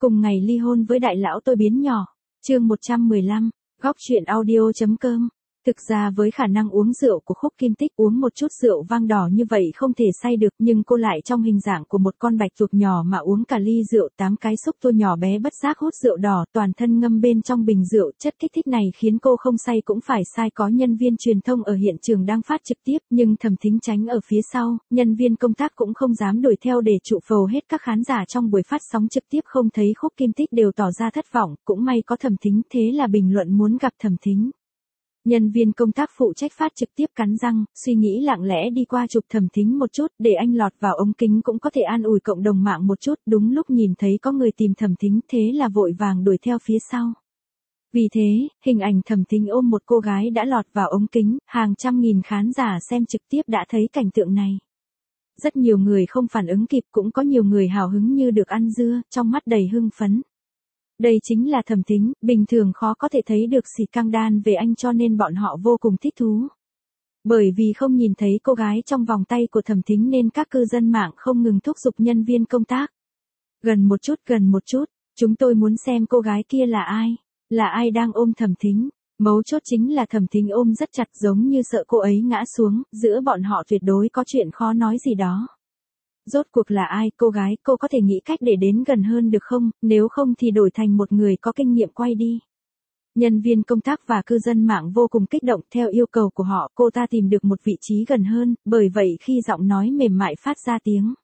Cùng ngày ly hôn với đại lão tôi biến nhỏ. Chương 115, góc truyện audio.com. Thực ra với khả năng uống rượu của Khúc Kim Tích, uống một chút rượu vang đỏ như vậy không thể say được, nhưng cô lại trong hình dạng của một con bạch tuộc nhỏ mà uống cả ly rượu, 8 cái xúc tua nhỏ bé bất giác hút rượu đỏ, toàn thân ngâm bên trong bình rượu. Chất kích thích này khiến cô không say cũng phải sai. Có nhân viên truyền thông ở hiện trường đang phát trực tiếp, nhưng Thẩm Thính tránh ở phía sau, nhân viên công tác cũng không dám đuổi theo để trụ phầu hết các khán giả trong buổi phát sóng trực tiếp không thấy Khúc Kim Tích đều tỏ ra thất vọng, cũng may có Thẩm Thính, thế là bình luận muốn gặp Thẩm Thính. Nhân viên công tác phụ trách phát trực tiếp cắn răng, suy nghĩ lặng lẽ đi qua chụp Thẩm Thính một chút, để anh lọt vào ống kính cũng có thể an ủi cộng đồng mạng một chút. Đúng lúc nhìn thấy có người tìm Thẩm Thính, thế là vội vàng đuổi theo phía sau. Vì thế, hình ảnh Thẩm Thính ôm một cô gái đã lọt vào ống kính, hàng trăm nghìn khán giả xem trực tiếp đã thấy cảnh tượng này. Rất nhiều người không phản ứng kịp, cũng có nhiều người hào hứng như được ăn dưa, trong mắt đầy hưng phấn. Đây chính là Thẩm Thính, bình thường khó có thể thấy được xì căng đan về anh, cho nên bọn họ vô cùng thích thú. Bởi vì không nhìn thấy cô gái trong vòng tay của Thẩm Thính nên các cư dân mạng không ngừng thúc giục nhân viên công tác. Gần một chút, chúng tôi muốn xem cô gái kia là ai đang ôm Thẩm Thính. Mấu chốt chính là Thẩm Thính ôm rất chặt, giống như sợ cô ấy ngã xuống, giữa bọn họ tuyệt đối có chuyện khó nói gì đó. Rốt cuộc là ai, cô gái, cô có thể nghĩ cách để đến gần hơn được không, nếu không thì đổi thành một người có kinh nghiệm quay đi. Nhân viên công tác và cư dân mạng vô cùng kích động, theo yêu cầu của họ, cô ta tìm được một vị trí gần hơn, bởi vậy khi giọng nói mềm mại phát ra tiếng.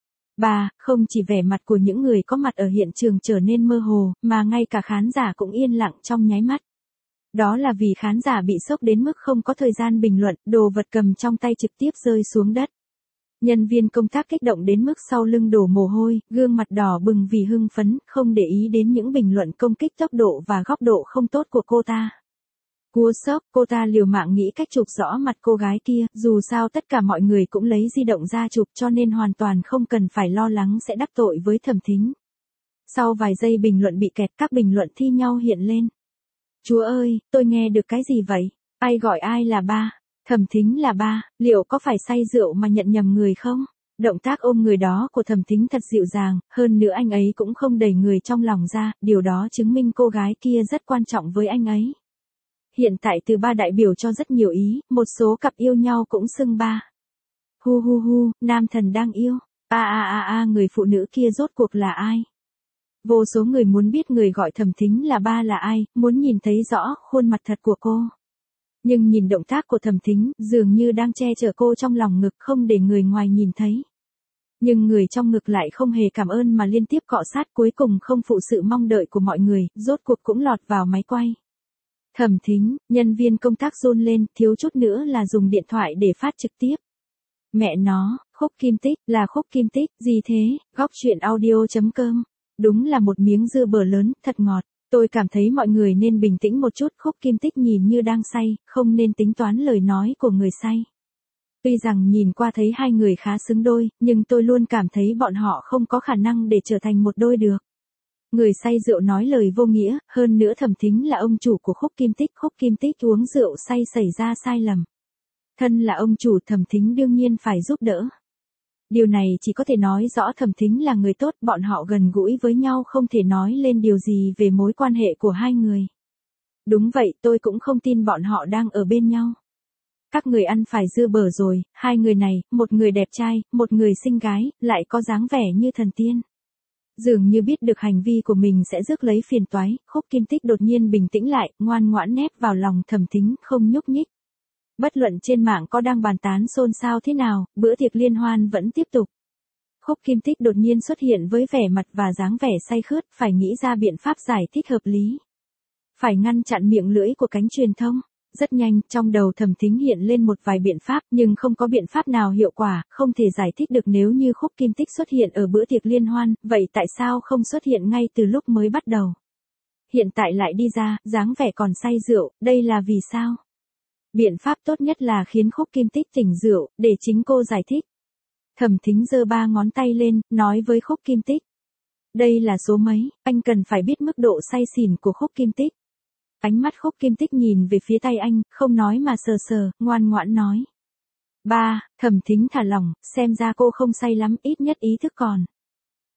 Không chỉ vẻ mặt của những người có mặt ở hiện trường trở nên mơ hồ, mà ngay cả khán giả cũng yên lặng trong nháy mắt. Đó là vì khán giả bị sốc đến mức không có thời gian bình luận, đồ vật cầm trong tay trực tiếp rơi xuống đất. Nhân viên công tác kích động đến mức sau lưng đổ mồ hôi, gương mặt đỏ bừng vì hưng phấn, không để ý đến những bình luận công kích tốc độ và góc độ không tốt của cô ta. Cú sốc, cô ta liều mạng nghĩ cách chụp rõ mặt cô gái kia, dù sao tất cả mọi người cũng lấy di động ra chụp, cho nên hoàn toàn không cần phải lo lắng sẽ đắc tội với Thẩm Thính. Sau vài giây bình luận bị kẹt, các bình luận thi nhau hiện lên. Chúa ơi, tôi nghe được cái gì vậy? Ai gọi ai là ba? Thẩm Thính là ba, liệu có phải say rượu mà nhận nhầm người không? Động tác ôm người đó của Thẩm Thính thật dịu dàng, hơn nữa anh ấy cũng không đẩy người trong lòng ra, điều đó chứng minh cô gái kia rất quan trọng với anh ấy. Hiện tại từ ba đại biểu cho rất nhiều ý, một số cặp yêu nhau cũng xưng ba. Hu, nam thần đang yêu. Người phụ nữ kia rốt cuộc là ai? Vô số người muốn biết người gọi Thẩm Thính là ba là ai, muốn nhìn thấy rõ khuôn mặt thật của cô. Nhưng nhìn động tác của Thẩm Thính, dường như đang che chở cô trong lòng ngực, không để người ngoài nhìn thấy. Nhưng người trong ngực lại không hề cảm ơn mà liên tiếp cọ sát, cuối cùng không phụ sự mong đợi của mọi người, rốt cuộc cũng lọt vào máy quay. Thẩm Thính, nhân viên công tác run lên, thiếu chút nữa là dùng điện thoại để phát trực tiếp. Mẹ nó, Khúc Kim Tích, là Khúc Kim Tích, gì thế? Góc truyện audio.com. Đúng là một miếng dưa bở lớn, thật ngọt. Tôi cảm thấy mọi người nên bình tĩnh một chút, Khúc Kim Tích nhìn như đang say, không nên tính toán lời nói của người say. Tuy rằng nhìn qua thấy hai người khá xứng đôi, nhưng tôi luôn cảm thấy bọn họ không có khả năng để trở thành một đôi được. Người say rượu nói lời vô nghĩa, hơn nữa Thẩm Thính là ông chủ của Khúc Kim Tích uống rượu say xảy ra sai lầm. Thân là ông chủ, Thẩm Thính đương nhiên phải giúp đỡ. Điều này chỉ có thể nói rõ Thẩm Thính là người tốt, bọn họ gần gũi với nhau không thể nói lên điều gì về mối quan hệ của hai người. Đúng vậy, tôi cũng không tin bọn họ đang ở bên nhau. Các người ăn phải dưa bở rồi, hai người này, một người đẹp trai, một người xinh gái, lại có dáng vẻ như thần tiên. Dường như biết được hành vi của mình sẽ rước lấy phiền toái, Khúc Kim Tích đột nhiên bình tĩnh lại, ngoan ngoãn nép vào lòng Thẩm Thính, không nhúc nhích. Bất luận trên mạng có đang bàn tán xôn xao thế nào, bữa tiệc liên hoan vẫn tiếp tục. Khúc Kim Tích đột nhiên xuất hiện với vẻ mặt và dáng vẻ say khướt, phải nghĩ ra biện pháp giải thích hợp lý. Phải ngăn chặn miệng lưỡi của cánh truyền thông. Rất nhanh, trong đầu Thẩm Thính hiện lên một vài biện pháp, nhưng không có biện pháp nào hiệu quả, không thể giải thích được. Nếu như Khúc Kim Tích xuất hiện ở bữa tiệc liên hoan, vậy tại sao không xuất hiện ngay từ lúc mới bắt đầu? Hiện tại lại đi ra, dáng vẻ còn say rượu, đây là vì sao? Biện pháp tốt nhất là khiến Khúc Kim Tích tỉnh rượu, để chính cô giải thích. Thẩm Thính giơ 3 ngón tay lên, nói với Khúc Kim Tích. Đây là số mấy, anh cần phải biết mức độ say xỉn của Khúc Kim Tích. Ánh mắt Khúc Kim Tích nhìn về phía tay anh, không nói mà sờ sờ, ngoan ngoãn nói. 3, Thẩm Thính thả lỏng, xem ra cô không say lắm, ít nhất ý thức còn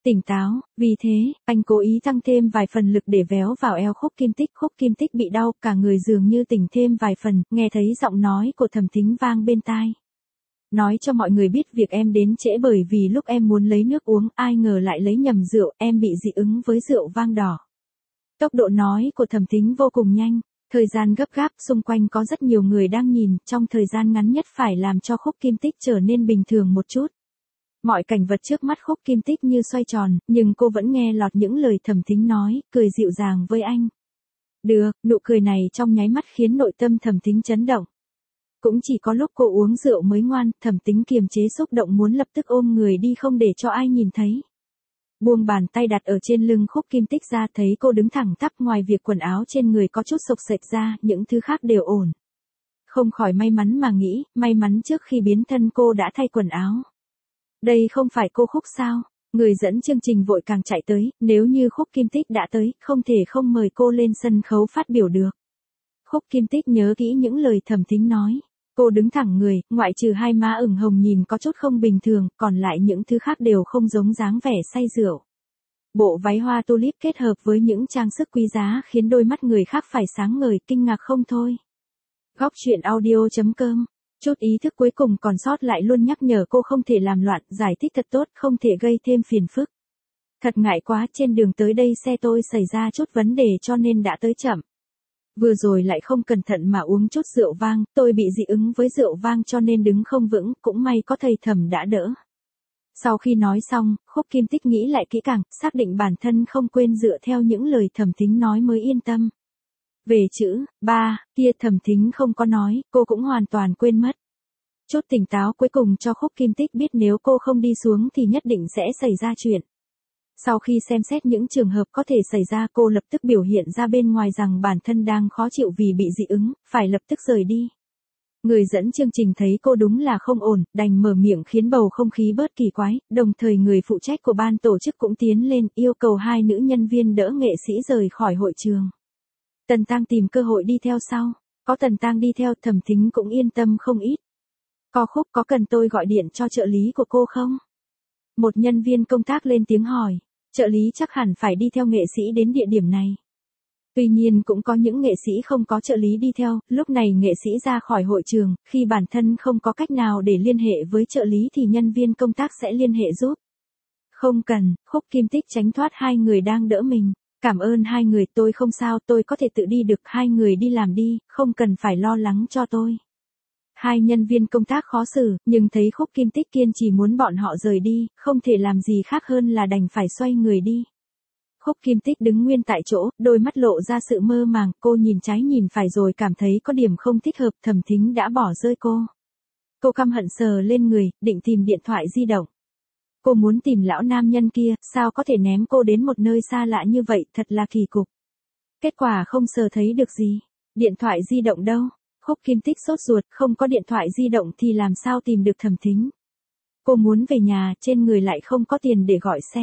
tỉnh táo, vì thế, anh cố ý tăng thêm vài phần lực để véo vào eo Khúc Kim Tích bị đau, cả người dường như tỉnh thêm vài phần, nghe thấy giọng nói của Thẩm Thính vang bên tai. Nói cho mọi người biết việc em đến trễ bởi vì lúc em muốn lấy nước uống, ai ngờ lại lấy nhầm rượu, em bị dị ứng với rượu vang đỏ. Tốc độ nói của Thẩm Thính vô cùng nhanh, thời gian gấp gáp, xung quanh có rất nhiều người đang nhìn, trong thời gian ngắn nhất phải làm cho Khúc Kim Tích trở nên bình thường một chút. Mọi cảnh vật trước mắt Khúc Kim Tích như xoay tròn, nhưng cô vẫn nghe lọt những lời Thẩm Thính nói, cười dịu dàng với anh. Được, nụ cười này trong nháy mắt khiến nội tâm Thẩm Thính chấn động. Cũng chỉ có lúc cô uống rượu mới ngoan, Thẩm Thính kiềm chế xúc động muốn lập tức ôm người đi không để cho ai nhìn thấy. Buông bàn tay đặt ở trên lưng Khúc Kim Tích ra, thấy cô đứng thẳng tắp, ngoài việc quần áo trên người có chút xộc xệch ra, những thứ khác đều ổn. Không khỏi may mắn mà nghĩ, may mắn trước khi biến thân cô đã thay quần áo. Đây không phải cô Khúc sao? Người dẫn chương trình vội càng chạy tới, nếu như Khúc Kim Tích đã tới, không thể không mời cô lên sân khấu phát biểu được. Khúc Kim Tích nhớ kỹ những lời Thẩm Thính nói. Cô đứng thẳng người, ngoại trừ hai má ửng hồng nhìn có chút không bình thường, còn lại những thứ khác đều không giống dáng vẻ say rượu. Bộ váy hoa tulip kết hợp với những trang sức quý giá khiến đôi mắt người khác phải sáng ngời, kinh ngạc không thôi. Góc truyện audio.com. Chút ý thức cuối cùng còn sót lại luôn nhắc nhở cô không thể làm loạn, giải thích thật tốt, không thể gây thêm phiền phức. Thật ngại quá, trên đường tới đây xe tôi xảy ra chút vấn đề cho nên đã tới chậm. Vừa rồi lại không cẩn thận mà uống chút rượu vang, tôi bị dị ứng với rượu vang cho nên đứng không vững, cũng may có thầy Thẩm đã đỡ. Sau khi nói xong, Khúc Kim Tích nghĩ lại kỹ càng, xác định bản thân không quên dựa theo những lời Thẩm Thính nói mới yên tâm. Về chữ ba kia Thẩm Thính không có nói, cô cũng hoàn toàn quên mất. Chút tỉnh táo cuối cùng cho Khúc Kim Tích biết nếu cô không đi xuống thì nhất định sẽ xảy ra chuyện. Sau khi xem xét những trường hợp có thể xảy ra, cô lập tức biểu hiện ra bên ngoài rằng bản thân đang khó chịu vì bị dị ứng, phải lập tức rời đi. Người dẫn chương trình thấy cô đúng là không ổn, đành mở miệng khiến bầu không khí bớt kỳ quái, đồng thời người phụ trách của ban tổ chức cũng tiến lên yêu cầu hai nữ nhân viên đỡ nghệ sĩ rời khỏi hội trường. Tần Tang tìm cơ hội đi theo sau, có Tần Tang đi theo Thẩm Thính cũng yên tâm không ít. Có Khúc, có cần tôi gọi điện cho trợ lý của cô không? Một nhân viên công tác lên tiếng hỏi. Trợ lý chắc hẳn phải đi theo nghệ sĩ đến địa điểm này. Tuy nhiên cũng có những nghệ sĩ không có trợ lý đi theo, lúc này nghệ sĩ ra khỏi hội trường, khi bản thân không có cách nào để liên hệ với trợ lý thì nhân viên công tác sẽ liên hệ giúp. Không cần, Khúc Kim Tích tránh thoát hai người đang đỡ mình. Cảm ơn hai người, tôi không sao, tôi có thể tự đi được, hai người đi làm đi, không cần phải lo lắng cho tôi. Hai nhân viên công tác khó xử, nhưng thấy Khúc Kim Tích kiên trì muốn bọn họ rời đi, không thể làm gì khác hơn là đành phải xoay người đi. Khúc Kim Tích đứng nguyên tại chỗ, đôi mắt lộ ra sự mơ màng, cô nhìn trái nhìn phải rồi cảm thấy có điểm không thích hợp, Thẩm Thính đã bỏ rơi cô. Cô căm hận sờ lên người, định tìm điện thoại di động. Cô muốn tìm lão nam nhân kia, sao có thể ném cô đến một nơi xa lạ như vậy, thật là kỳ cục. Kết quả không sờ thấy được gì. Điện thoại di động đâu? Khúc Kim Tích sốt ruột, không có điện thoại di động thì làm sao tìm được Thẩm Thính. Cô muốn về nhà, trên người lại không có tiền để gọi xe.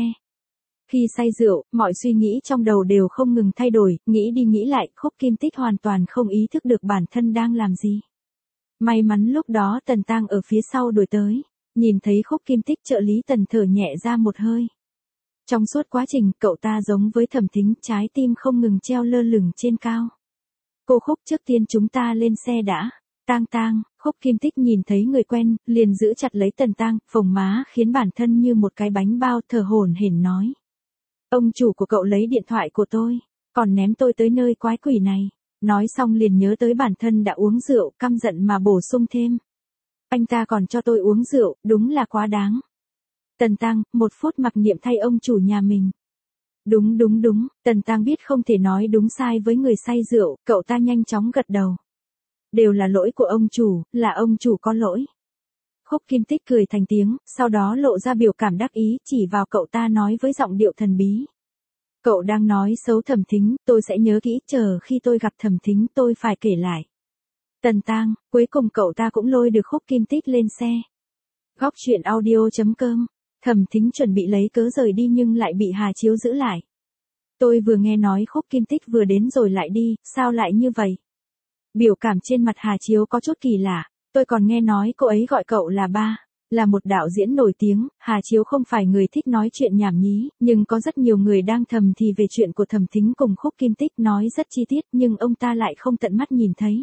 Khi say rượu, mọi suy nghĩ trong đầu đều không ngừng thay đổi, nghĩ đi nghĩ lại, Khúc Kim Tích hoàn toàn không ý thức được bản thân đang làm gì. May mắn lúc đó Tần Tang ở phía sau đuổi tới, nhìn thấy Khúc Kim Tích, trợ lý Tần thở nhẹ ra một hơi. Trong suốt quá trình, cậu ta giống với Thẩm Thính, trái tim không ngừng treo lơ lửng trên cao. Cô Khúc, trước tiên chúng ta lên xe đã. Tang, Khúc Kim Tích nhìn thấy người quen, liền giữ chặt lấy Tần Tang, phồng má khiến bản thân như một cái bánh bao, thở hổn hển nói. Ông chủ của cậu lấy điện thoại của tôi, còn ném tôi tới nơi quái quỷ này. Nói xong liền nhớ tới bản thân đã uống rượu, căm giận mà bổ sung thêm. Anh ta còn cho tôi uống rượu, đúng là quá đáng. Tần Tang, 1 phút mặc niệm thay ông chủ nhà mình. Đúng, Tần Tang biết không thể nói đúng sai với người say rượu, cậu ta nhanh chóng gật đầu. Đều là lỗi của ông chủ, là ông chủ có lỗi. Khúc Kim Tích cười thành tiếng, sau đó lộ ra biểu cảm đắc ý, chỉ vào cậu ta nói với giọng điệu thần bí. Cậu đang nói xấu Thẩm Thính, tôi sẽ nhớ kỹ, chờ khi tôi gặp Thẩm Thính tôi phải kể lại. Tần Tang, cuối cùng cậu ta cũng lôi được Khúc Kim Tích lên xe. Góc truyện audio.com. Thẩm Thính chuẩn bị lấy cớ rời đi nhưng lại bị Hà Chiếu giữ lại. Tôi vừa nghe nói Khúc Kim Tích vừa đến rồi lại đi, sao lại như vậy? Biểu cảm trên mặt Hà Chiếu có chút kỳ lạ, tôi còn nghe nói cô ấy gọi cậu là ba. Là một đạo diễn nổi tiếng, Hà Chiếu không phải người thích nói chuyện nhảm nhí, nhưng có rất nhiều người đang thầm thì về chuyện của Thẩm Thính cùng Khúc Kim Tích nói rất chi tiết nhưng ông ta lại không tận mắt nhìn thấy.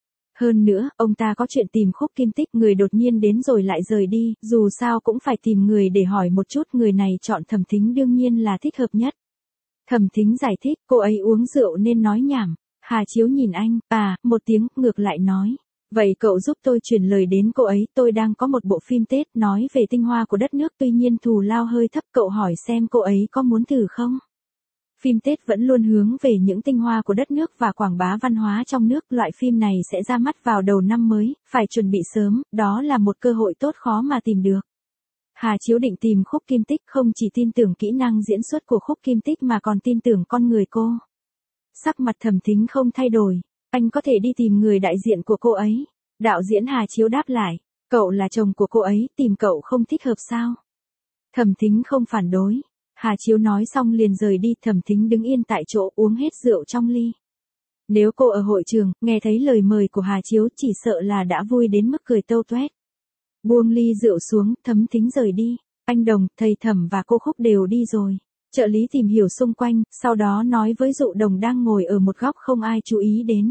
Hơn nữa, ông ta có chuyện tìm Khúc Kim Tích, người đột nhiên đến rồi lại rời đi, dù sao cũng phải tìm người để hỏi một chút, người này chọn Thẩm Thính đương nhiên là thích hợp nhất. Thẩm Thính giải thích, cô ấy uống rượu nên nói nhảm. Hà Chiếu nhìn anh, một tiếng, ngược lại nói. Vậy cậu giúp tôi chuyển lời đến cô ấy, tôi đang có một bộ phim Tết nói về tinh hoa của đất nước, tuy nhiên thù lao hơi thấp, cậu hỏi xem cô ấy có muốn thử không? Phim Tết vẫn luôn hướng về những tinh hoa của đất nước và quảng bá văn hóa trong nước, loại phim này sẽ ra mắt vào đầu năm mới, phải chuẩn bị sớm, đó là một cơ hội tốt khó mà tìm được. Hà Chiếu định tìm Khúc Kim Tích, không chỉ tin tưởng kỹ năng diễn xuất của Khúc Kim Tích mà còn tin tưởng con người cô. Sắc mặt Thẩm Thính không thay đổi, anh có thể đi tìm người đại diện của cô ấy. Đạo diễn Hà Chiếu đáp lại, cậu là chồng của cô ấy, tìm cậu không thích hợp sao? Thẩm Thính không phản đối. Hà Chiếu nói xong liền rời đi, Thẩm Thính đứng yên tại chỗ uống hết rượu trong ly. Nếu cô ở hội trường, nghe thấy lời mời của Hà Chiếu chỉ sợ là đã vui đến mức cười tâu toét. Buông ly rượu xuống, Thẩm Thính rời đi. Anh Đồng, thầy Thẩm và cô Khúc đều đi rồi. Trợ lý tìm hiểu xung quanh, sau đó nói với Dụ Đồng đang ngồi ở một góc không ai chú ý đến.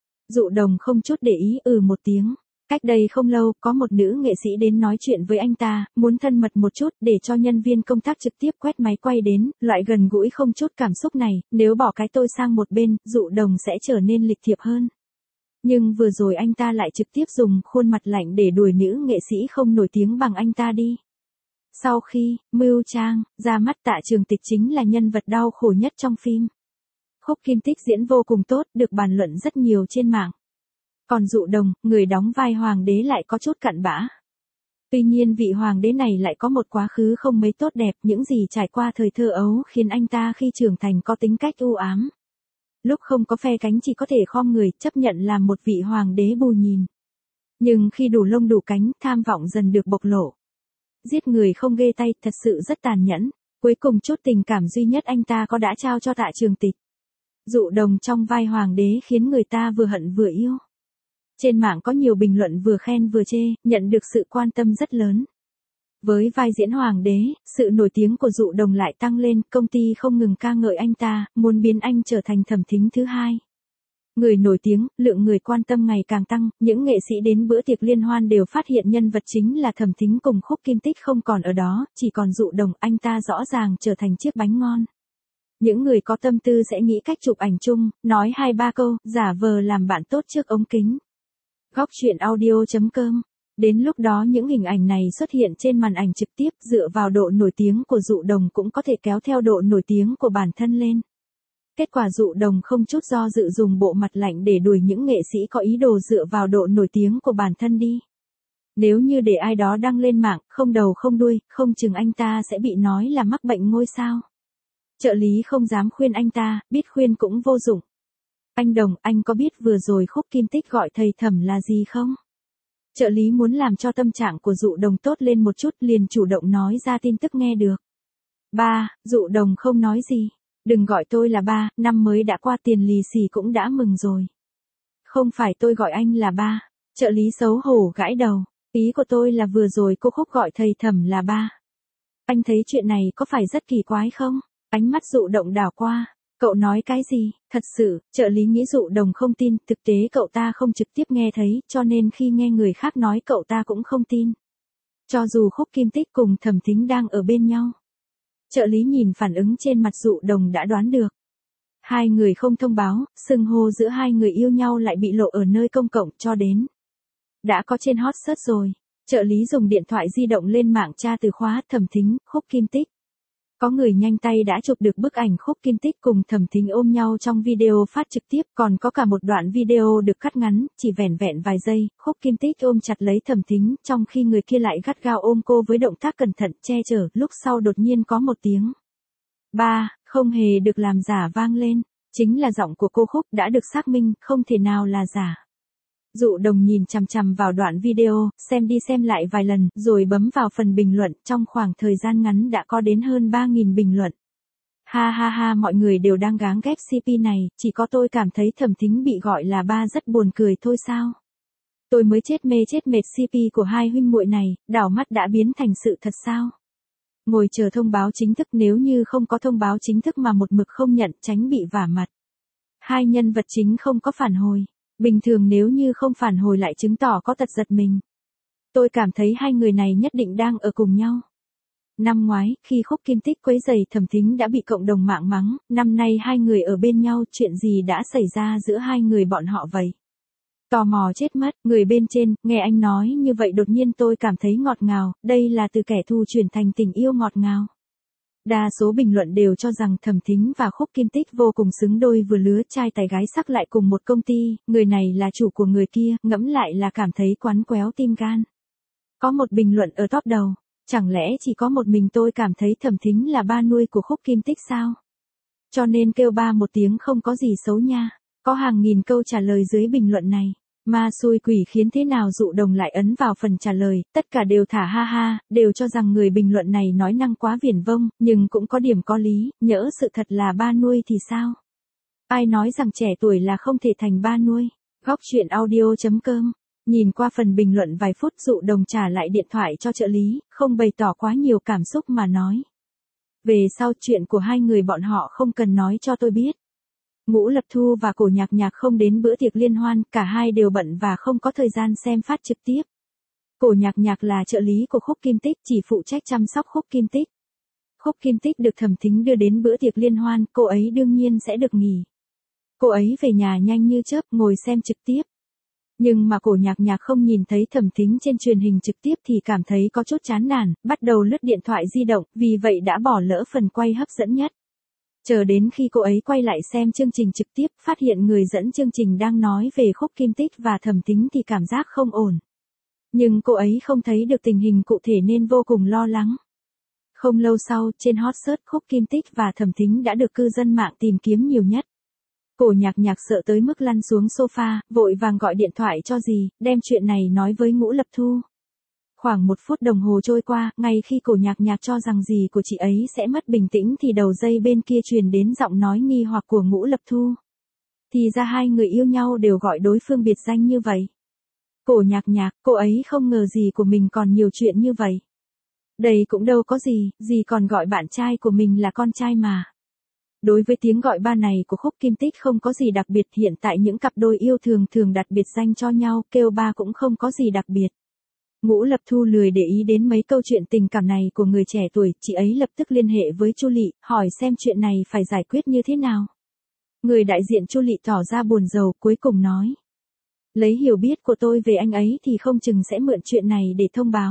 Dụ Đồng không chút để ý, một tiếng. Cách đây không lâu, có một nữ nghệ sĩ đến nói chuyện với anh ta, muốn thân mật một chút để cho nhân viên công tác trực tiếp quét máy quay đến, loại gần gũi không chút cảm xúc này, nếu bỏ cái tôi sang một bên, Dụ Đồng sẽ trở nên lịch thiệp hơn. Nhưng vừa rồi anh ta lại trực tiếp dùng khuôn mặt lạnh để đuổi nữ nghệ sĩ không nổi tiếng bằng anh ta đi. Sau khi, Mưu Trang, ra mắt Tạ Trường Tịch chính là nhân vật đau khổ nhất trong phim. Khúc Kim Tích diễn vô cùng tốt, được bàn luận rất nhiều trên mạng. Còn Dụ Đồng, người đóng vai hoàng đế lại có chút cặn bã. Tuy nhiên vị hoàng đế này lại có một quá khứ không mấy tốt đẹp, những gì trải qua thời thơ ấu khiến anh ta khi trưởng thành có tính cách u ám. Lúc không có phe cánh chỉ có thể khom người, chấp nhận làm một vị hoàng đế bù nhìn. Nhưng khi đủ lông đủ cánh, tham vọng dần được bộc lộ. Giết người không ghê tay, thật sự rất tàn nhẫn. Cuối cùng chút tình cảm duy nhất anh ta có đã trao cho Tạ Trường Tịch. Dụ Đồng trong vai hoàng đế khiến người ta vừa hận vừa yêu. Trên mạng có nhiều bình luận vừa khen vừa chê, nhận được sự quan tâm rất lớn. Với vai diễn hoàng đế, sự nổi tiếng của Dụ Đồng lại tăng lên, công ty không ngừng ca ngợi anh ta, muốn biến anh trở thành Thẩm Thính thứ hai. Người nổi tiếng, lượng người quan tâm ngày càng tăng, những nghệ sĩ đến bữa tiệc liên hoan đều phát hiện nhân vật chính là Thẩm Thính cùng Khúc Kim Tích không còn ở đó, chỉ còn Dụ Đồng, anh ta rõ ràng trở thành chiếc bánh ngon. Những người có tâm tư sẽ nghĩ cách chụp ảnh chung, nói 2-3 câu, giả vờ làm bạn tốt trước ống kính. Góc truyện audio.com. Đến lúc đó những hình ảnh này xuất hiện trên màn ảnh trực tiếp, dựa vào độ nổi tiếng của Dụ Đồng cũng có thể kéo theo độ nổi tiếng của bản thân lên. Kết quả Dụ Đồng không chút do dự dùng bộ mặt lạnh để đuổi những nghệ sĩ có ý đồ dựa vào độ nổi tiếng của bản thân đi. Nếu như để ai đó đăng lên mạng, không đầu không đuôi, không chừng anh ta sẽ bị nói là mắc bệnh ngôi sao. Trợ lý không dám khuyên anh ta, biết khuyên cũng vô dụng. Anh Đồng, anh có biết vừa rồi Khúc Kim Tích gọi thầy Thẩm là gì không? Trợ lý muốn làm cho tâm trạng của Dụ Đồng tốt lên một chút liền chủ động nói ra tin tức nghe được. Ba, Dụ Đồng không nói gì. Đừng gọi tôi là ba, năm mới đã qua tiền lì xì cũng đã mừng rồi. Không phải tôi gọi anh là ba. Trợ lý xấu hổ gãi đầu. Ý của tôi là vừa rồi cô Khúc gọi thầy Thẩm là ba. Anh thấy chuyện này có phải rất kỳ quái không? Ánh mắt Dụ Đồng đảo qua. Cậu nói cái gì? Thật sự, trợ lý nghĩ Dụ Đồng không tin, thực tế cậu ta không trực tiếp nghe thấy, cho nên khi nghe người khác nói cậu ta cũng không tin. Cho dù Khúc Kim Tích cùng Thẩm Thính đang ở bên nhau. Trợ lý nhìn phản ứng trên mặt Dụ Đồng đã đoán được. Hai người không thông báo, xưng hô giữa hai người yêu nhau lại bị lộ ở nơi công cộng cho đến. Đã có trên hot search rồi. Trợ lý dùng điện thoại di động lên mạng tra từ khóa Thẩm Thính, Khúc Kim Tích. Có người nhanh tay đã chụp được bức ảnh Khúc Kim Tích cùng Thẩm Thính ôm nhau trong video phát trực tiếp, còn có cả một đoạn video được cắt ngắn, chỉ vẻn vẹn vài giây, Khúc Kim Tích ôm chặt lấy Thẩm Thính, trong khi người kia lại gắt gao ôm cô với động tác cẩn thận, che chở, lúc sau đột nhiên có một tiếng. Ba, không hề được làm giả vang lên, chính là giọng của cô Khúc đã được xác minh, không thể nào là giả. Dụ Đồng nhìn chằm chằm vào đoạn video, xem đi xem lại vài lần, rồi bấm vào phần bình luận, trong khoảng thời gian ngắn đã có đến hơn 3.000 bình luận. Ha ha ha, mọi người đều đang gáng ghép CP này, chỉ có tôi cảm thấy Thẩm Thính bị gọi là ba rất buồn cười thôi sao. Tôi mới chết mê chết mệt CP của hai huynh muội này, đảo mắt đã biến thành sự thật sao? Ngồi chờ thông báo chính thức, nếu như không có thông báo chính thức mà một mực không nhận, tránh bị vả mặt. Hai nhân vật chính không có phản hồi. Bình thường nếu như không phản hồi lại chứng tỏ có tật giật mình. Tôi cảm thấy hai người này nhất định đang ở cùng nhau. Năm ngoái, khi Khúc Kim Tích quấy rầy Thẩm Thính đã bị cộng đồng mạng mắng, năm nay hai người ở bên nhau, chuyện gì đã xảy ra giữa hai người bọn họ vậy? Tò mò chết mất, người bên trên, nghe anh nói như vậy đột nhiên tôi cảm thấy ngọt ngào, đây là từ kẻ thù chuyển thành tình yêu ngọt ngào. Đa số bình luận đều cho rằng Thẩm Thính và Khúc Kim Tích vô cùng xứng đôi, vừa lứa trai tài gái sắc lại cùng một công ty, người này là chủ của người kia, ngẫm lại là cảm thấy quắn quéo tim gan. Có một bình luận ở top đầu, chẳng lẽ chỉ có một mình tôi cảm thấy Thẩm Thính là ba nuôi của Khúc Kim Tích sao? Cho nên kêu ba một tiếng không có gì xấu nha. Có hàng nghìn câu trả lời dưới bình luận này. Ma xui quỷ khiến thế nào dụ đồng lại ấn vào phần trả lời, tất cả đều thả ha ha, đều cho rằng người bình luận này nói năng quá viển vông, nhưng cũng có điểm có lý, nhỡ sự thật là ba nuôi thì sao? Ai nói rằng trẻ tuổi là không thể thành ba nuôi? Góc truyện audio.com. Nhìn qua phần bình luận vài phút, dụ đồng trả lại điện thoại cho trợ lý, không bày tỏ quá nhiều cảm xúc mà nói. Về sau chuyện của hai người bọn họ không cần nói cho tôi biết. Ngũ Lập Thu và Cổ Nhạc Nhạc không đến bữa tiệc liên hoan, cả hai đều bận và không có thời gian xem phát trực tiếp. Cổ Nhạc Nhạc là trợ lý của Khúc Kim Tích, chỉ phụ trách chăm sóc Khúc Kim Tích. Khúc Kim Tích được Thẩm Thính đưa đến bữa tiệc liên hoan, cô ấy đương nhiên sẽ được nghỉ. Cô ấy về nhà nhanh như chớp, ngồi xem trực tiếp. Nhưng mà Cổ Nhạc Nhạc không nhìn thấy Thẩm Thính trên truyền hình trực tiếp thì cảm thấy có chút chán nản, bắt đầu lướt điện thoại di động, vì vậy đã bỏ lỡ phần quay hấp dẫn nhất. Chờ đến khi cô ấy quay lại xem chương trình trực tiếp, phát hiện người dẫn chương trình đang nói về Khúc Kim Tích và Thẩm Thính thì cảm giác không ổn. Nhưng cô ấy không thấy được tình hình cụ thể nên vô cùng lo lắng. Không lâu sau, trên hot search Khúc Kim Tích và Thẩm Thính đã được cư dân mạng tìm kiếm nhiều nhất. Cổ Nhạc Nhạc sợ tới mức lăn xuống sofa, vội vàng gọi điện thoại cho dì, đem chuyện này nói với Ngũ Lập Thu. Khoảng 1 phút đồng hồ trôi qua, ngay khi Cổ Nhạc Nhạc cho rằng dì của chị ấy sẽ mất bình tĩnh thì đầu dây bên kia truyền đến giọng nói nghi hoặc của Ngũ Lập Thu. Thì ra hai người yêu nhau đều gọi đối phương biệt danh như vậy. Cổ Nhạc Nhạc, cô ấy không ngờ dì của mình còn nhiều chuyện như vậy. Đây cũng đâu có gì, dì còn gọi bạn trai của mình là con trai mà. Đối với tiếng gọi ba này của Khúc Kim Tích không có gì đặc biệt, hiện tại những cặp đôi yêu thường đặt biệt danh cho nhau, kêu ba cũng không có gì đặc biệt. Ngũ Lập Thu lười để ý đến mấy câu chuyện tình cảm này của người trẻ tuổi, chị ấy lập tức liên hệ với Chu Lị, hỏi xem chuyện này phải giải quyết như thế nào. Người đại diện Chu Lị tỏ ra buồn rầu, cuối cùng nói. Lấy hiểu biết của tôi về anh ấy thì không chừng sẽ mượn chuyện này để thông báo.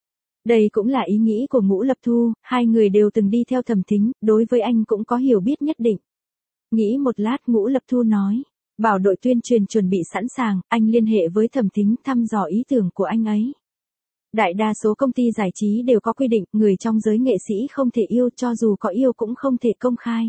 Đây cũng là ý nghĩ của Ngũ Lập Thu, hai người đều từng đi theo Thẩm Thính, đối với anh cũng có hiểu biết nhất định. Nghĩ một lát Ngũ Lập Thu nói, bảo đội tuyên truyền chuẩn bị sẵn sàng, anh liên hệ với Thẩm Thính thăm dò ý tưởng của anh ấy. Đại đa số công ty giải trí đều có quy định, người trong giới nghệ sĩ không thể yêu, cho dù có yêu cũng không thể công khai.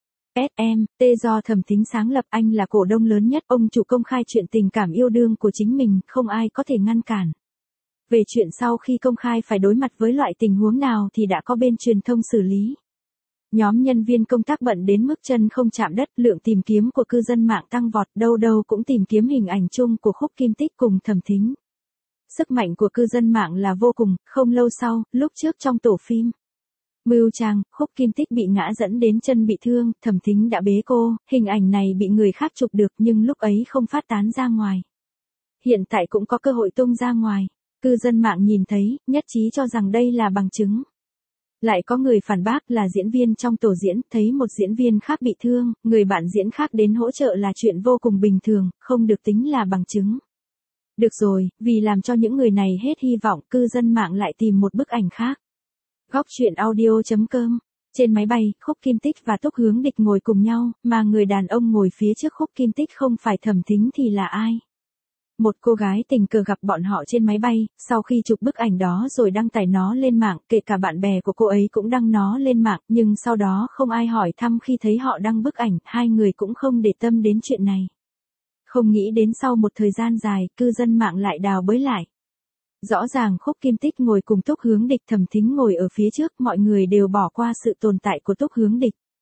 SM, do Thẩm Thính sáng lập, anh là cổ đông lớn nhất, ông chủ công khai chuyện tình cảm yêu đương của chính mình, không ai có thể ngăn cản. Về chuyện sau khi công khai phải đối mặt với loại tình huống nào thì đã có bên truyền thông xử lý. Nhóm nhân viên công tác bận đến mức chân không chạm đất, lượng tìm kiếm của cư dân mạng tăng vọt, đâu đâu cũng tìm kiếm hình ảnh chung của Khúc Kim Tích cùng Thẩm Thính. Sức mạnh của cư dân mạng là vô cùng, không lâu sau, lúc trước trong tổ phim Mưu Trang, Khúc Kim Tích bị ngã dẫn đến chân bị thương, Thẩm Thính đã bế cô, hình ảnh này bị người khác chụp được nhưng lúc ấy không phát tán ra ngoài. Hiện tại cũng có cơ hội tung ra ngoài. Cư dân mạng nhìn thấy, nhất trí cho rằng đây là bằng chứng. Lại có người phản bác là diễn viên trong tổ diễn, thấy một diễn viên khác bị thương, người bạn diễn khác đến hỗ trợ là chuyện vô cùng bình thường, không được tính là bằng chứng. Được rồi, vì làm cho những người này hết hy vọng, cư dân mạng lại tìm một bức ảnh khác. Góc truyện audio.com. Trên máy bay, Khúc Kim Tích và Túc Hướng Địch ngồi cùng nhau, mà người đàn ông ngồi phía trước Khúc Kim Tích không phải Thẩm Thính thì là ai? Một cô gái tình cờ gặp bọn họ trên máy bay, sau khi chụp bức ảnh đó rồi đăng tải nó lên mạng, kể cả bạn bè của cô ấy cũng đăng nó lên mạng, nhưng sau đó không ai hỏi thăm khi thấy họ đăng bức ảnh, hai người cũng không để tâm đến chuyện này. Không nghĩ đến sau một thời gian dài, cư dân mạng lại đào bới lại. Rõ ràng Khúc Kim Tích ngồi cùng Túc Hướng Địch, Thẩm Thính ngồi ở phía trước, mọi người đều bỏ qua sự tồn tại của Túc Hướng Địch.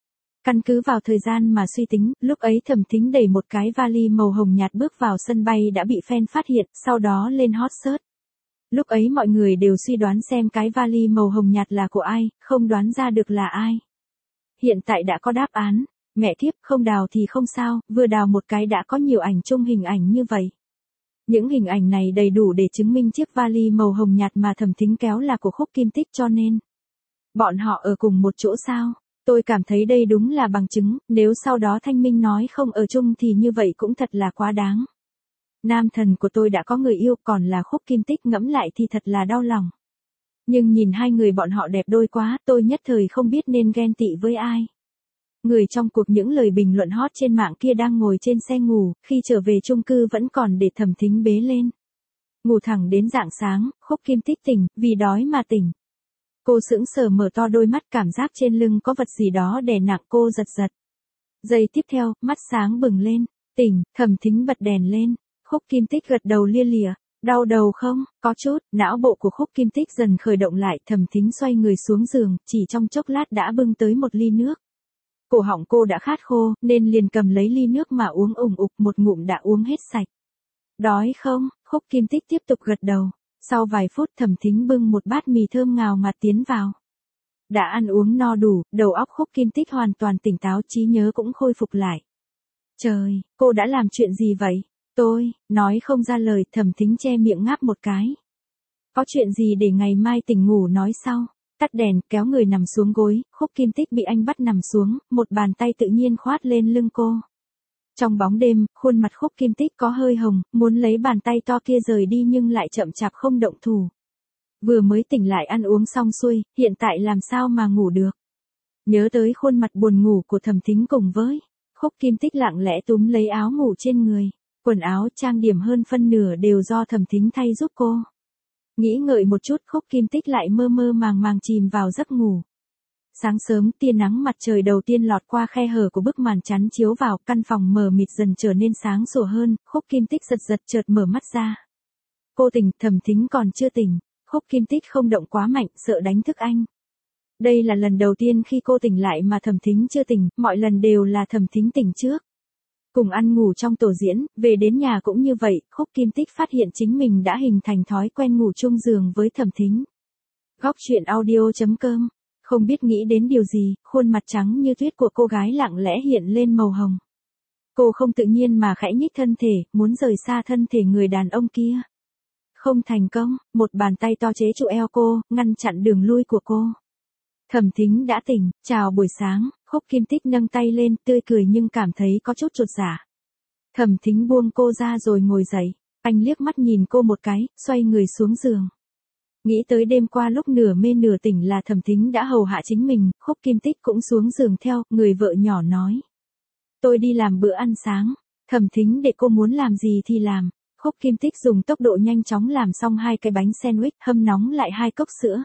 Căn cứ vào thời gian mà suy tính, lúc ấy Thẩm Thính đẩy một cái vali màu hồng nhạt bước vào sân bay đã bị fan phát hiện, sau đó lên hot search. Lúc ấy mọi người đều suy đoán xem cái vali màu hồng nhạt là của ai, không đoán ra được là ai. Hiện tại đã có đáp án, mẹ kiếp, không đào thì không sao, vừa đào một cái đã có nhiều ảnh chung hình ảnh như vậy. Những hình ảnh này đầy đủ để chứng minh chiếc vali màu hồng nhạt mà Thẩm Thính kéo là của Khúc Kim Tích, cho nên bọn họ ở cùng một chỗ sao? Tôi cảm thấy đây đúng là bằng chứng, nếu sau đó Thanh Minh nói không ở chung thì như vậy cũng thật là quá đáng. Nam thần của tôi đã có người yêu, còn là Khúc Kim Tích, ngẫm lại thì thật là đau lòng. Nhưng nhìn hai người bọn họ đẹp đôi quá, tôi nhất thời không biết nên ghen tị với ai. Người trong cuộc những lời bình luận hot trên mạng kia đang ngồi trên xe ngủ, khi trở về chung cư vẫn còn để Thẩm Thính bế lên. Ngủ thẳng đến rạng sáng, Khúc Kim Tích tỉnh, vì đói mà tỉnh. Cô sững sờ mở to đôi mắt, cảm giác trên lưng có vật gì đó đè nặng, cô giật giật. Giây tiếp theo, mắt sáng bừng lên, tỉnh, Thẩm Thính bật đèn lên. Khúc Kim Tích gật đầu lia lịa. Đau đầu không? Có chút. Não bộ của Khúc Kim Tích dần khởi động lại, Thẩm Thính xoay người xuống giường, chỉ trong chốc lát đã bưng tới một ly nước. Cổ họng cô đã khát khô, nên liền cầm lấy ly nước mà uống ủng ục, một ngụm đã uống hết sạch. Đói không? Khúc Kim Tích tiếp tục gật đầu. Sau vài phút Thẩm Thính bưng một bát mì thơm ngào ngạt tiến vào. Đã ăn uống no đủ, đầu óc Khúc Kim Tích hoàn toàn tỉnh táo, trí nhớ cũng khôi phục lại. Trời, cô đã làm chuyện gì vậy? Tôi, nói không ra lời, Thẩm Thính che miệng ngáp một cái. Có chuyện gì để ngày mai tỉnh ngủ nói sau. Tắt đèn, kéo người nằm xuống gối, Khúc Kim Tích bị anh bắt nằm xuống, một bàn tay tự nhiên khoát lên lưng cô. Trong bóng đêm, khuôn mặt Khúc Kim Tích có hơi hồng, muốn lấy bàn tay to kia rời đi nhưng lại chậm chạp không động thủ. Vừa mới tỉnh lại ăn uống xong xuôi, hiện tại làm sao mà ngủ được. Nhớ tới khuôn mặt buồn ngủ của Thẩm Thính cùng với, Khúc Kim Tích lặng lẽ túm lấy áo ngủ trên người. Quần áo trang điểm hơn phân nửa đều do Thẩm Thính thay giúp cô. Nghĩ ngợi một chút, Khúc Kim Tích lại mơ mơ màng màng chìm vào giấc ngủ. Sáng sớm, tia nắng mặt trời đầu tiên lọt qua khe hở của bức màn chắn chiếu vào, căn phòng mờ mịt dần trở nên sáng sủa hơn, Khúc Kim Tích giật giật chợt mở mắt ra. Cô tỉnh, Thẩm Thính còn chưa tỉnh. Khúc Kim Tích không động quá mạnh, sợ đánh thức anh. Đây là lần đầu tiên khi cô tỉnh lại mà Thẩm Thính chưa tỉnh, mọi lần đều là Thẩm Thính tỉnh trước. Cùng ăn ngủ trong tổ diễn, về đến nhà cũng như vậy, Khúc Kim Tích phát hiện chính mình đã hình thành thói quen ngủ chung giường với Thẩm Thính. Góc truyện audio.com. Không biết nghĩ đến điều gì, khuôn mặt trắng như tuyết của cô gái lặng lẽ hiện lên màu hồng. Cô không tự nhiên mà khẽ nhích thân thể, muốn rời xa thân thể người đàn ông kia. Không thành công, một bàn tay to chế trụ eo cô, ngăn chặn đường lui của cô. Thẩm Thính đã tỉnh, chào buổi sáng, Khúc Kim Tích nâng tay lên, tươi cười nhưng cảm thấy có chút chột dạ. Thẩm Thính buông cô ra rồi ngồi dậy, anh liếc mắt nhìn cô một cái, xoay người xuống giường. Nghĩ tới đêm qua lúc nửa mê nửa tỉnh là Thẩm Thính đã hầu hạ chính mình, Khúc Kim Tích cũng xuống giường theo, người vợ nhỏ nói. Tôi đi làm bữa ăn sáng, Thẩm Thính để cô muốn làm gì thì làm. Khúc Kim Tích dùng tốc độ nhanh chóng làm xong 2 cái bánh sandwich, hâm nóng lại 2 cốc sữa.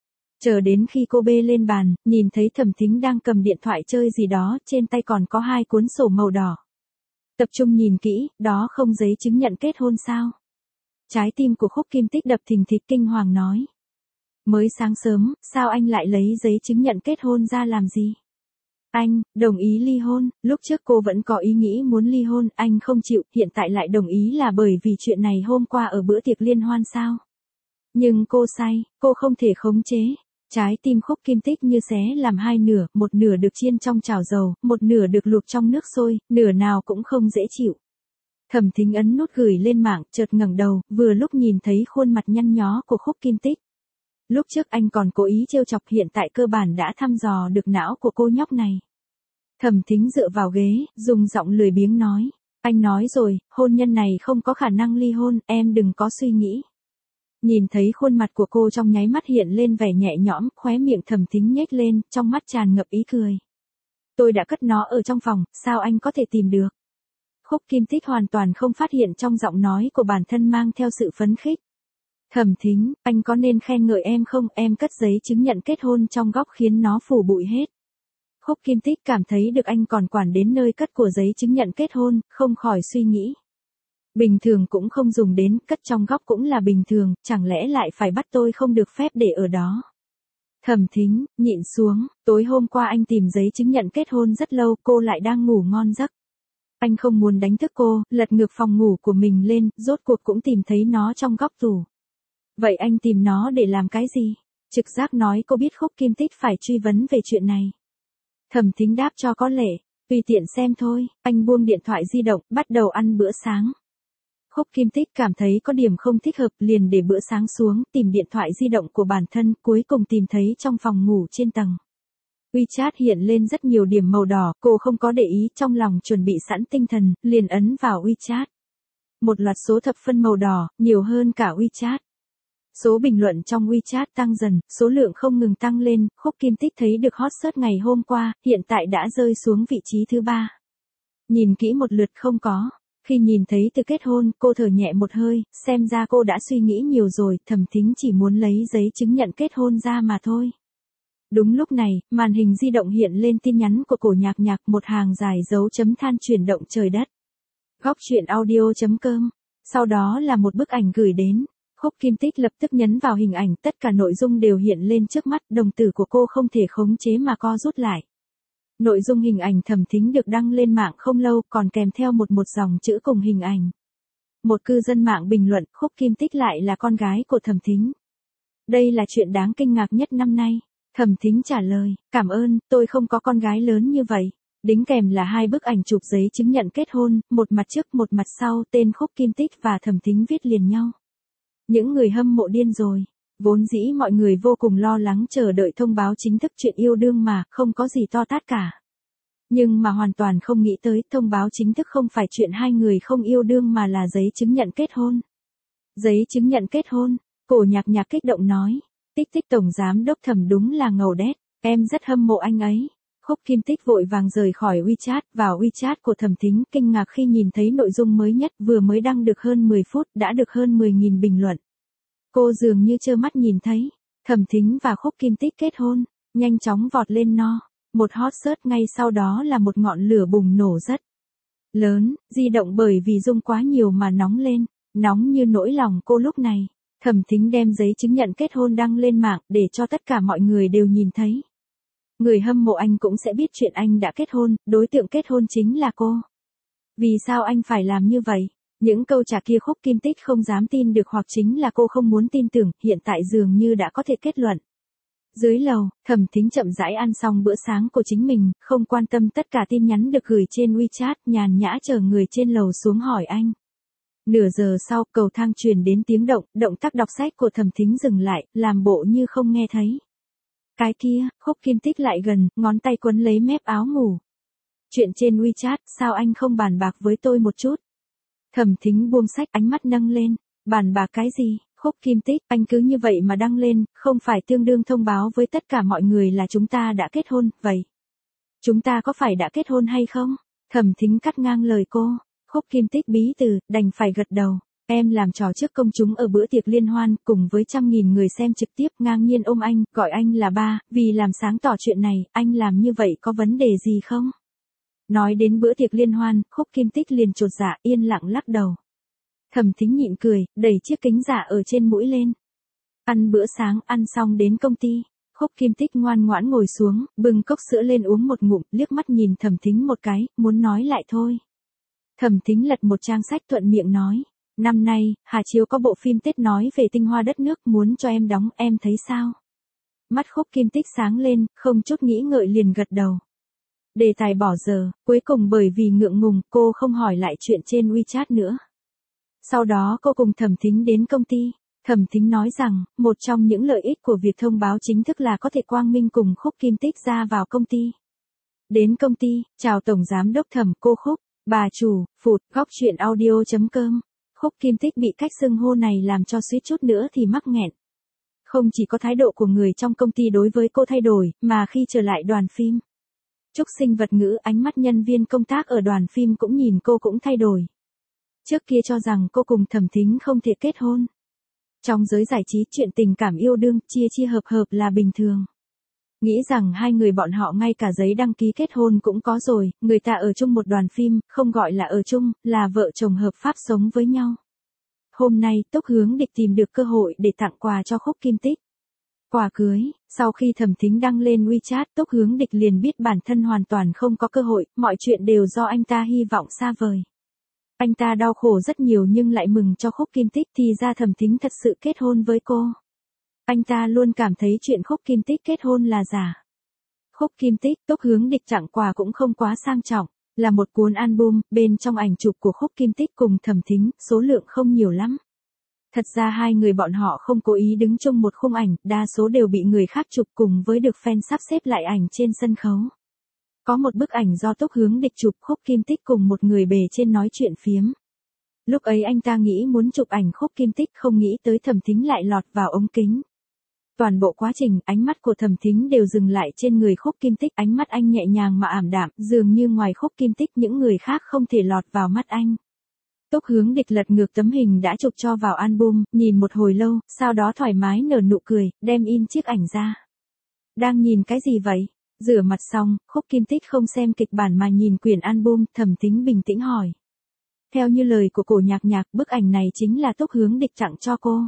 Chờ đến khi cô bê lên bàn, nhìn thấy Thẩm Thính đang cầm điện thoại chơi gì đó, trên tay còn có 2 cuốn sổ màu đỏ. Tập trung nhìn kỹ, đó không giấy chứng nhận kết hôn sao? Trái tim của Khúc Kim Tích đập thình thịch, kinh hoàng nói. Mới sáng sớm, sao anh lại lấy giấy chứng nhận kết hôn ra làm gì? Anh, đồng ý ly hôn, lúc trước cô vẫn có ý nghĩ muốn ly hôn, anh không chịu, hiện tại lại đồng ý là bởi vì chuyện này hôm qua ở bữa tiệc liên hoan sao? Nhưng cô say, cô không thể khống chế. Trái tim Khúc Kim Tích như xé làm 2 nửa, một nửa được chiên trong chảo dầu, một nửa được luộc trong nước sôi, nửa nào cũng không dễ chịu. Thẩm Thính ấn nút gửi lên mạng, chợt ngẩng đầu, vừa lúc nhìn thấy khuôn mặt nhăn nhó của Khúc Kim Tích. Lúc trước anh còn cố ý trêu chọc, hiện tại cơ bản đã thăm dò được não của cô nhóc này. Thẩm Thính dựa vào ghế, dùng giọng lười biếng nói. Anh nói rồi, hôn nhân này không có khả năng ly hôn, em đừng có suy nghĩ. Nhìn thấy khuôn mặt của cô trong nháy mắt hiện lên vẻ nhẹ nhõm, khóe miệng Thẩm Thính nhếch lên, trong mắt tràn ngập ý cười. Tôi đã cất nó ở trong phòng, sao anh có thể tìm được? Khúc Kim Tích hoàn toàn không phát hiện trong giọng nói của bản thân mang theo sự phấn khích. Thẩm Thính, anh có nên khen ngợi em không? Em cất giấy chứng nhận kết hôn trong góc khiến nó phủ bụi hết. Khúc Kim Tích cảm thấy được anh còn quản đến nơi cất của giấy chứng nhận kết hôn, không khỏi suy nghĩ. Bình thường cũng không dùng đến, cất trong góc cũng là bình thường, chẳng lẽ lại phải bắt tôi không được phép để ở đó. Thẩm Thính, nhịn xuống, tối hôm qua anh tìm giấy chứng nhận kết hôn rất lâu, cô lại đang ngủ ngon giấc. Anh không muốn đánh thức cô, lật ngược phòng ngủ của mình lên, rốt cuộc cũng tìm thấy nó trong góc tủ. Vậy anh tìm nó để làm cái gì? Trực giác nói cô biết Khúc Kim Tích phải truy vấn về chuyện này. Thẩm Thính đáp cho có lệ, tùy tiện xem thôi, anh buông điện thoại di động, bắt đầu ăn bữa sáng. Khúc Kim Tích cảm thấy có điểm không thích hợp liền để bữa sáng xuống, tìm điện thoại di động của bản thân, cuối cùng tìm thấy trong phòng ngủ trên tầng. WeChat hiện lên rất nhiều điểm màu đỏ, cô không có để ý, trong lòng chuẩn bị sẵn tinh thần, liền ấn vào WeChat. Một loạt số thập phân màu đỏ, nhiều hơn cả WeChat. Số bình luận trong WeChat tăng dần, số lượng không ngừng tăng lên, Khúc Kim Tích thấy được hot search ngày hôm qua, hiện tại đã rơi xuống vị trí thứ 3. Nhìn kỹ một lượt không có. Khi nhìn thấy từ kết hôn, cô thở nhẹ một hơi, xem ra cô đã suy nghĩ nhiều rồi, Thẩm Thính chỉ muốn lấy giấy chứng nhận kết hôn ra mà thôi. Đúng lúc này, màn hình di động hiện lên tin nhắn của Cổ Nhạc Nhạc, một hàng dài dấu chấm than chuyển động trời đất. Góc truyện audio.com. Sau đó là một bức ảnh gửi đến. Khúc Kim Tích lập tức nhấn vào hình ảnh, tất cả nội dung đều hiện lên trước mắt, đồng tử của cô không thể khống chế mà co rút lại. Nội dung hình ảnh Thẩm Thính được đăng lên mạng không lâu, còn kèm theo một dòng chữ cùng hình ảnh. Một cư dân mạng bình luận, Khúc Kim Tích lại là con gái của Thẩm Thính. Đây là chuyện đáng kinh ngạc nhất năm nay. Thẩm Thính trả lời, cảm ơn, tôi không có con gái lớn như vậy. Đính kèm là 2 bức ảnh chụp giấy chứng nhận kết hôn, một mặt trước một mặt sau, tên Khúc Kim Tích và Thẩm Thính viết liền nhau. Những người hâm mộ điên rồi. Vốn dĩ mọi người vô cùng lo lắng chờ đợi thông báo chính thức chuyện yêu đương mà, không có gì to tát cả. Nhưng mà hoàn toàn không nghĩ tới, thông báo chính thức không phải chuyện 2 người không yêu đương mà là giấy chứng nhận kết hôn. Giấy chứng nhận kết hôn, Cổ Nhạc Nhạc kích động nói. Tích Tích tổng giám đốc Thẩm đúng là ngầu đét, em rất hâm mộ anh ấy. Khúc Kim Tích vội vàng rời khỏi WeChat, vào WeChat của Thẩm Thính, kinh ngạc khi nhìn thấy nội dung mới nhất, vừa mới đăng được hơn 10 phút, đã được hơn 10.000 bình luận. Cô dường như trơ mắt nhìn thấy, Thẩm Thính và Khúc Kim Tích kết hôn, nhanh chóng vọt lên no. Một hot search ngay sau đó là một ngọn lửa bùng nổ rất lớn, di động bởi vì rung quá nhiều mà nóng lên, nóng như nỗi lòng cô lúc này. Thẩm Thính đem giấy chứng nhận kết hôn đăng lên mạng để cho tất cả mọi người đều nhìn thấy. Người hâm mộ anh cũng sẽ biết chuyện anh đã kết hôn, đối tượng kết hôn chính là cô. Vì sao anh phải làm như vậy? Những câu trả kia Khúc Kim Tích không dám tin được hoặc chính là cô không muốn tin tưởng, hiện tại dường như đã có thể kết luận. Dưới lầu, Thẩm Thính chậm rãi ăn xong bữa sáng của chính mình, không quan tâm tất cả tin nhắn được gửi trên WeChat, nhàn nhã chờ người trên lầu xuống hỏi anh. Nửa giờ sau, cầu thang truyền đến tiếng động tác đọc sách của Thẩm Thính dừng lại, làm bộ như không nghe thấy. Cái kia, Khúc Kim Tích lại gần, ngón tay quấn lấy mép áo ngủ. Chuyện trên WeChat, sao anh không bàn bạc với tôi một chút? Thẩm Thính buông sách, ánh mắt nâng lên. Bàn bạc cái gì? Khúc Kim Tích, anh cứ như vậy mà đăng lên, không phải tương đương thông báo với tất cả mọi người là chúng ta đã kết hôn, vậy? Chúng ta có phải đã kết hôn hay không? Thẩm Thính cắt ngang lời cô. Khúc Kim Tích bí từ, đành phải gật đầu. Em làm trò trước công chúng ở bữa tiệc liên hoan, cùng với 100.000 người xem trực tiếp, ngang nhiên ôm anh, gọi anh là ba, vì làm sáng tỏ chuyện này, anh làm như vậy có vấn đề gì không? Nói đến bữa tiệc liên hoan, Khúc Kim Tích liền chột dạ, yên lặng lắc đầu. Thẩm Thính nhịn cười, đẩy chiếc kính giả ở trên mũi lên. Ăn bữa sáng, ăn xong đến công ty. Khúc Kim Tích ngoan ngoãn ngồi xuống, bưng cốc sữa lên uống một ngụm, liếc mắt nhìn Thẩm Thính một cái, muốn nói lại thôi. Thẩm Thính lật một trang sách thuận miệng nói. Năm nay, Hà Chiếu có bộ phim Tết nói về tinh hoa đất nước, muốn cho em đóng, em thấy sao? Mắt Khúc Kim Tích sáng lên, không chút nghĩ ngợi liền gật đầu. Đề tài bỏ giờ, cuối cùng bởi vì ngượng ngùng, cô không hỏi lại chuyện trên WeChat nữa. Sau đó cô cùng Thẩm Thính đến công ty. Thẩm Thính nói rằng, một trong những lợi ích của việc thông báo chính thức là có thể quang minh cùng Khúc Kim Tích ra vào công ty. Đến công ty, chào Tổng Giám đốc Thẩm, cô Khúc, bà chủ, phụt, góc truyện audio.com. Khúc Kim Tích bị cách xưng hô này làm cho suýt chút nữa thì mắc nghẹn. Không chỉ có thái độ của người trong công ty đối với cô thay đổi, mà khi trở lại đoàn phim. Trúc Sinh vật ngữ, ánh mắt nhân viên công tác ở đoàn phim cũng nhìn cô cũng thay đổi. Trước kia cho rằng cô cùng Thẩm Thính không thể kết hôn. Trong giới giải trí, chuyện tình cảm yêu đương, chia hợp là bình thường. Nghĩ rằng 2 người bọn họ ngay cả giấy đăng ký kết hôn cũng có rồi, người ta ở chung một đoàn phim, không gọi là ở chung, là vợ chồng hợp pháp sống với nhau. Hôm nay, Tốc Hướng Địch tìm được cơ hội để tặng quà cho Khúc Kim Tích. Quà cưới, sau khi Thẩm Thính đăng lên WeChat, Túc Hướng Địch liền biết bản thân hoàn toàn không có cơ hội, mọi chuyện đều do anh ta hy vọng xa vời. Anh ta đau khổ rất nhiều nhưng lại mừng cho Khúc Kim Tích, thì ra Thẩm Thính thật sự kết hôn với cô. Anh ta luôn cảm thấy chuyện Khúc Kim Tích kết hôn là giả. Khúc Kim Tích, Túc Hướng Địch tặng quà cũng không quá sang trọng, là một cuốn album, bên trong ảnh chụp của Khúc Kim Tích cùng Thẩm Thính, số lượng không nhiều lắm. Thật ra hai người bọn họ không cố ý đứng chung một khung ảnh, đa số đều bị người khác chụp cùng với được fan sắp xếp lại ảnh trên sân khấu. Có một bức ảnh do Túc Hướng Địch chụp Khúc Kim Tích cùng một người bề trên nói chuyện phiếm. Lúc ấy anh ta nghĩ muốn chụp ảnh Khúc Kim Tích, không nghĩ tới Thẩm Thính lại lọt vào ống kính. Toàn bộ quá trình, ánh mắt của Thẩm Thính đều dừng lại trên người Khúc Kim Tích, ánh mắt anh nhẹ nhàng mà ảm đạm, dường như ngoài Khúc Kim Tích những người khác không thể lọt vào mắt anh. Túc Hướng Địch lật ngược tấm hình đã chụp cho vào album, nhìn một hồi lâu, sau đó thoải mái nở nụ cười, đem in chiếc ảnh ra. Đang nhìn cái gì vậy? Rửa mặt xong, Khúc Kim Tích không xem kịch bản mà nhìn quyển album, Thẩm Thính bình tĩnh hỏi. Theo như lời của Cổ Nhạc Nhạc, bức ảnh này chính là Túc Hướng Địch tặng cho cô.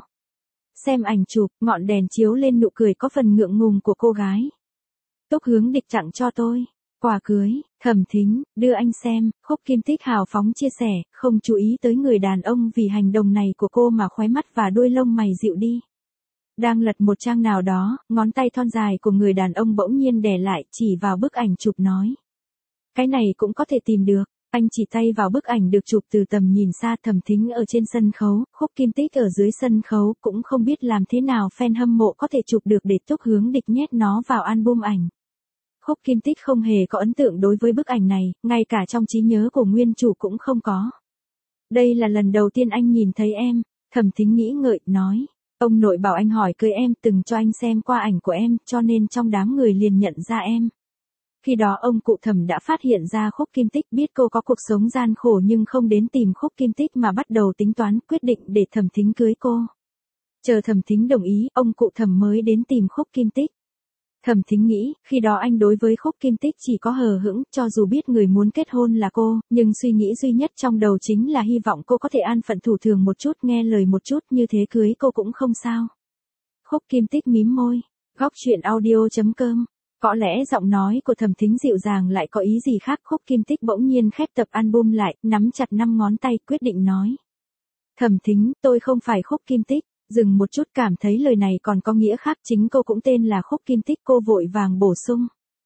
Xem ảnh chụp, ngọn đèn chiếu lên nụ cười có phần ngượng ngùng của cô gái. Túc Hướng Địch tặng cho tôi. Quà cưới, Thẩm Thính, đưa anh xem, Khúc Kim Tích hào phóng chia sẻ, không chú ý tới người đàn ông vì hành động này của cô mà khóe mắt và đuôi lông mày dịu đi. Đang lật một trang nào đó, ngón tay thon dài của người đàn ông bỗng nhiên đè lại, chỉ vào bức ảnh chụp nói. Cái này cũng có thể tìm được. Anh chỉ tay vào bức ảnh được chụp từ tầm nhìn xa, Thẩm Thính ở trên sân khấu, Khúc Kim Tích ở dưới sân khấu, cũng không biết làm thế nào fan hâm mộ có thể chụp được để Túc Hướng Địch nhét nó vào album ảnh. Khúc Kim Tích không hề có ấn tượng đối với bức ảnh này, ngay cả trong trí nhớ của nguyên chủ cũng không có. Đây là lần đầu tiên anh nhìn thấy em, Thẩm Thính nghĩ ngợi, nói. Ông nội bảo anh hỏi cưới em, từng cho anh xem qua ảnh của em, cho nên trong đám người liền nhận ra em. Khi đó ông cụ Thẩm đã phát hiện ra Khúc Kim Tích, biết cô có cuộc sống gian khổ nhưng không đến tìm Khúc Kim Tích mà bắt đầu tính toán, quyết định để Thẩm Thính cưới cô. Chờ Thẩm Thính đồng ý, ông cụ Thẩm mới đến tìm Khúc Kim Tích. Thẩm Thính nghĩ, khi đó anh đối với Khúc Kim Tích chỉ có hờ hững, cho dù biết người muốn kết hôn là cô, nhưng suy nghĩ duy nhất trong đầu chính là hy vọng cô có thể an phận thủ thường một chút, nghe lời một chút, như thế cưới cô cũng không sao. Khúc Kim Tích mím môi. Góc truyện audio.com. Có lẽ giọng nói của Thẩm Thính dịu dàng lại có ý gì khác. Khúc Kim Tích bỗng nhiên khép tập album lại, nắm chặt 5 ngón tay, quyết định nói. Thẩm Thính, tôi không phải Khúc Kim Tích. Dừng một chút, cảm thấy lời này còn có nghĩa khác, chính cô cũng tên là Khúc Kim Tích, cô vội vàng bổ sung.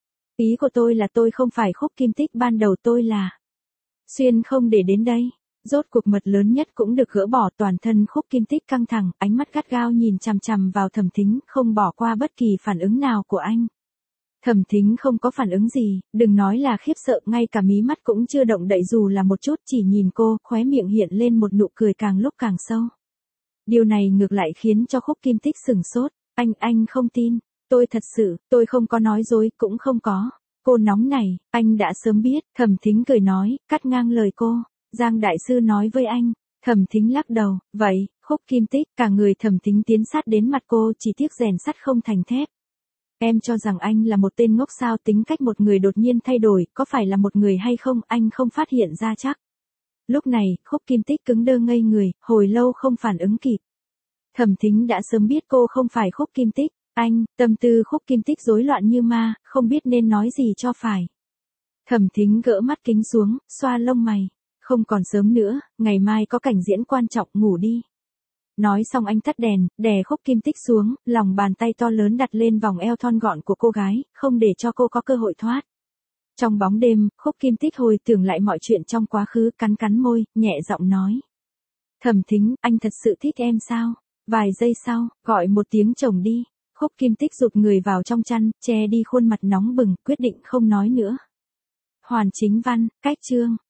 Ý của tôi là tôi không phải Khúc Kim Tích ban đầu, tôi là. Xuyên không để đến đây. Rốt cuộc mật lớn nhất cũng được gỡ bỏ, toàn thân Khúc Kim Tích căng thẳng, ánh mắt gắt gao nhìn chằm chằm vào Thẩm Thính, không bỏ qua bất kỳ phản ứng nào của anh. Thẩm Thính không có phản ứng gì, đừng nói là khiếp sợ, ngay cả mí mắt cũng chưa động đậy dù là một chút, chỉ nhìn cô, khóe miệng hiện lên một nụ cười càng lúc càng sâu. Điều này ngược lại khiến cho Khúc Kim Tích sửng sốt. Anh không tin. Tôi thật sự, tôi không có nói dối, cũng không có. Cô nóng này, anh đã sớm biết. Thẩm Thính cười nói, cắt ngang lời cô. Giang đại sư nói với anh. Thẩm Thính lắc đầu. Vậy, Khúc Kim Tích, cả người Thẩm Thính tiến sát đến mặt cô, chỉ tiếc rèn sắt không thành thép. Em cho rằng anh là một tên ngốc sao? Tính cách một người đột nhiên thay đổi, có phải là một người hay không, anh không phát hiện ra chắc. Lúc này, Khúc Kim Tích cứng đơ ngây người, hồi lâu không phản ứng kịp. Thẩm Thính đã sớm biết cô không phải Khúc Kim Tích. Anh, tâm tư Khúc Kim Tích rối loạn như ma, không biết nên nói gì cho phải. Thẩm Thính gỡ mắt kính xuống, xoa lông mày. Không còn sớm nữa, ngày mai có cảnh diễn quan trọng, ngủ đi. Nói xong anh tắt đèn, đè Khúc Kim Tích xuống, lòng bàn tay to lớn đặt lên vòng eo thon gọn của cô gái, không để cho cô có cơ hội thoát. Trong bóng đêm, Khúc Kim Tích hồi tưởng lại mọi chuyện trong quá khứ, cắn cắn môi, nhẹ giọng nói. Thẩm Thính, anh thật sự thích em sao? Vài giây sau, gọi một tiếng chồng đi. Khúc Kim Tích rụt người vào trong chăn, che đi khuôn mặt nóng bừng, quyết định không nói nữa. Hoàn Chính Văn, cách chương.